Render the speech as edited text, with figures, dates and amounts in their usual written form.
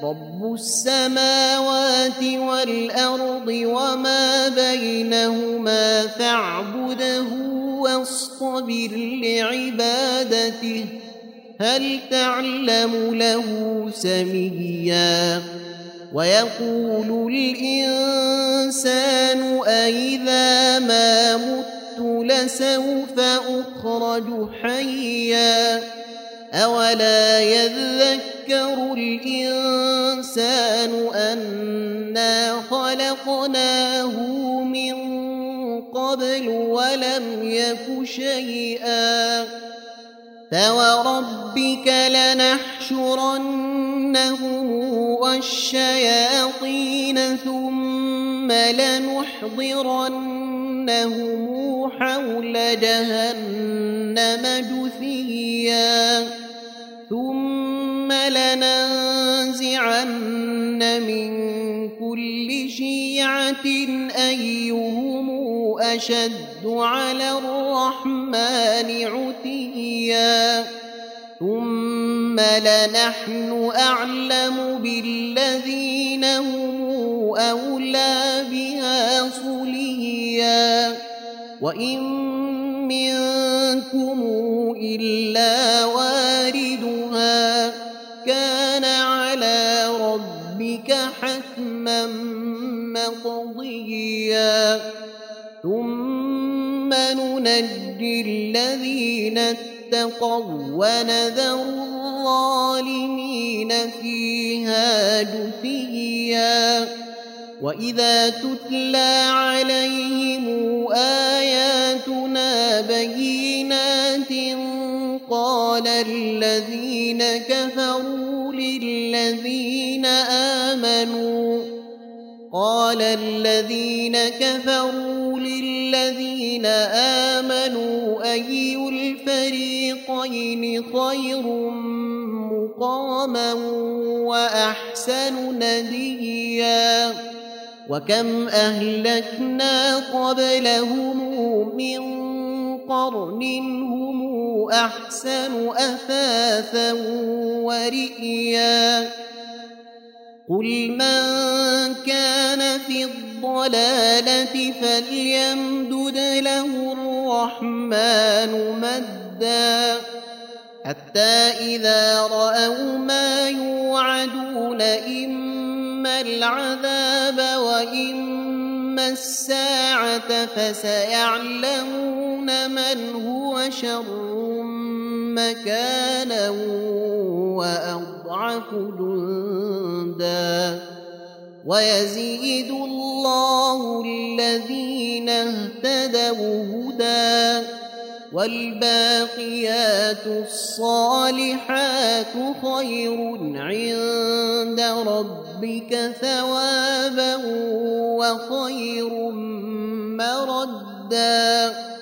رب السماوات والأرض وما بينهما فاعبده واصطبر لعبادته هل تعلم له سميا ويقول الإنسان أإذا ما مت لسوف أخرج حيا أولا يذكر الإنسان أنا خلقناه من قبل ولم يك شيئا فوربك لنحشرنهم والشياطين ثم لنحضرنهم حول جهنم جثيا ثم لننزعن من كل شيعة أيهم أشد على الرحمن عتيا ثم لنحن أعلم بالذين هم أولى بها صليا وإن منكم إلا واردها كان على ربك حتما مقضيا ثم ننجي الذين اتقوا ونذر الظالمين فيها جثيا وإذا تتلى عليهم آياتنا بينات قال الذين كفروا للذين آمنوا أي الفريقين خير مقاما وأحسن نديا وكم أهلكنا قبلهم من قرن هم أحسن أثاثا ورئيا قل من كان في الضلالة فليمدد له الرحمن مدا حتى إذا رأوا ما يوعدون إما العذاب وإما الساعة فسيعلمون من هو شر مكانا وأضعف جندا ويزيد الله الذين اهتدوا هدى والباقيات الصالحات خير عند ربك ثوابا وخير مردا